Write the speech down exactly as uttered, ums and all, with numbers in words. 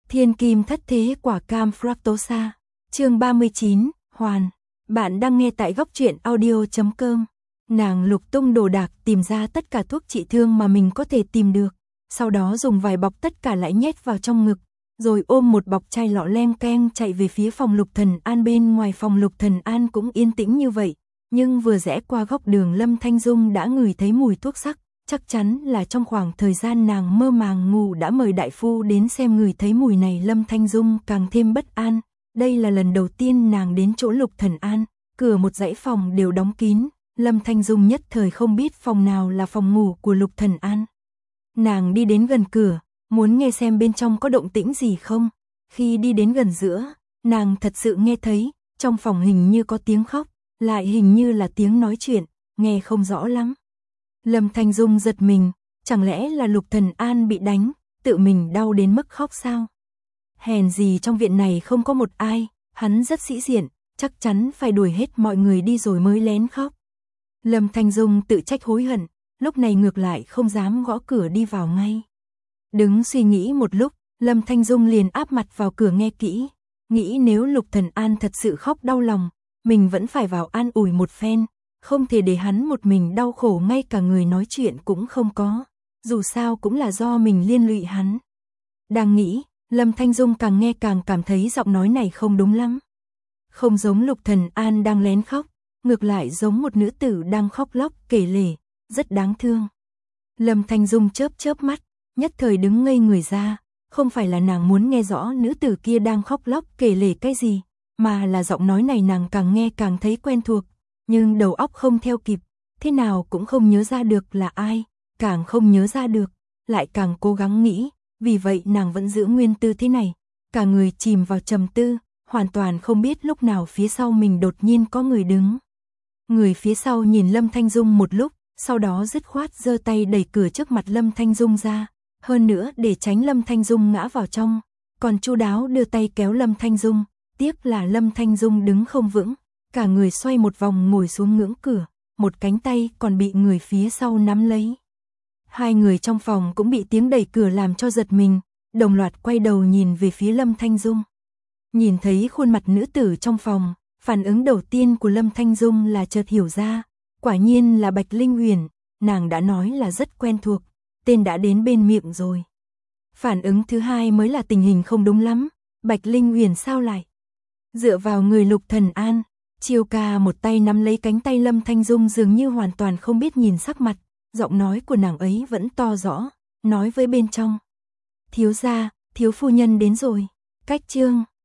Thiên kim thất thế quả cam fructosa. Chương ba mươi chín, Hoàn. Bạn đang nghe tại góc truyện audio chấm com. Nàng lục tung đồ đạc tìm ra tất cả thuốc trị thương mà mình có thể tìm được, sau đó dùng vài bọc tất cả lại nhét vào trong ngực, rồi ôm một bọc chai lọ leng keng chạy về phía phòng Lục Thần An. Bên ngoài phòng Lục Thần An cũng yên tĩnh như vậy, nhưng vừa rẽ qua góc đường Lâm Thanh Dung đã ngửi thấy mùi thuốc sắc, chắc chắn là trong khoảng thời gian nàng mơ màng ngủ đã mời đại phu đến xem. Ngửi thấy mùi này Lâm Thanh Dung càng thêm bất an, đây là lần đầu tiên nàng đến chỗ Lục Thần An, cửa một dãy phòng đều đóng kín, Lâm Thanh Dung nhất thời không biết phòng nào là phòng ngủ của Lục Thần An. Nàng đi đến gần cửa, muốn nghe xem bên trong có động tĩnh gì không. Khi đi đến gần giữa, nàng thật sự nghe thấy, trong phòng hình như có tiếng khóc, lại hình như là tiếng nói chuyện, nghe không rõ lắm. Lâm Thanh Dung giật mình, chẳng lẽ là Lục Thần An bị đánh, tự mình đau đến mức khóc sao? Hèn gì trong viện này không có một ai, hắn rất sĩ diện, chắc chắn phải đuổi hết mọi người đi rồi mới lén khóc. Lâm Thanh Dung tự trách hối hận, lúc này ngược lại không dám gõ cửa đi vào ngay. Đứng suy nghĩ một lúc, Lâm Thanh Dung liền áp mặt vào cửa nghe kỹ, nghĩ nếu Lục Thần An thật sự khóc đau lòng, mình vẫn phải vào an ủi một phen, không thể để hắn một mình đau khổ ngay cả người nói chuyện cũng không có, dù sao cũng là do mình liên lụy hắn. Đang nghĩ, Lâm Thanh Dung càng nghe càng cảm thấy giọng nói này không đúng lắm. Không giống Lục Thần An đang lén khóc, ngược lại giống một nữ tử đang khóc lóc kể lể, rất đáng thương. Lâm Thanh Dung chớp chớp mắt, nhất thời đứng ngây người ra, không phải là nàng muốn nghe rõ nữ tử kia đang khóc lóc kể lể cái gì, mà là giọng nói này nàng càng nghe càng thấy quen thuộc, nhưng đầu óc không theo kịp, thế nào cũng không nhớ ra được là ai, càng không nhớ ra được, lại càng cố gắng nghĩ, vì vậy nàng vẫn giữ nguyên tư thế này, cả người chìm vào trầm tư, hoàn toàn không biết lúc nào phía sau mình đột nhiên có người đứng. Người phía sau nhìn Lâm Thanh Dung một lúc, sau đó dứt khoát giơ tay đẩy cửa trước mặt Lâm Thanh Dung ra, hơn nữa để tránh Lâm Thanh Dung ngã vào trong, còn chu đáo đưa tay kéo Lâm Thanh Dung, tiếc là Lâm Thanh Dung đứng không vững, cả người xoay một vòng ngồi xuống ngưỡng cửa, một cánh tay còn bị người phía sau nắm lấy. Hai người trong phòng cũng bị tiếng đẩy cửa làm cho giật mình, đồng loạt quay đầu nhìn về phía Lâm Thanh Dung. Nhìn thấy khuôn mặt nữ tử trong phòng, phản ứng đầu tiên của Lâm Thanh Dung là chợt hiểu ra, quả nhiên là Bạch Linh Uyển, nàng đã nói là rất quen thuộc, tên đã đến bên miệng rồi. Phản ứng thứ hai mới là tình hình không đúng lắm, Bạch Linh Uyển sao lại dựa vào người Lục Thần An. Chiêu ca một tay nắm lấy cánh tay Lâm Thanh Dung dường như hoàn toàn không biết nhìn sắc mặt, giọng nói của nàng ấy vẫn to rõ, nói với bên trong. Thiếu gia, thiếu phu nhân đến rồi. Cách chương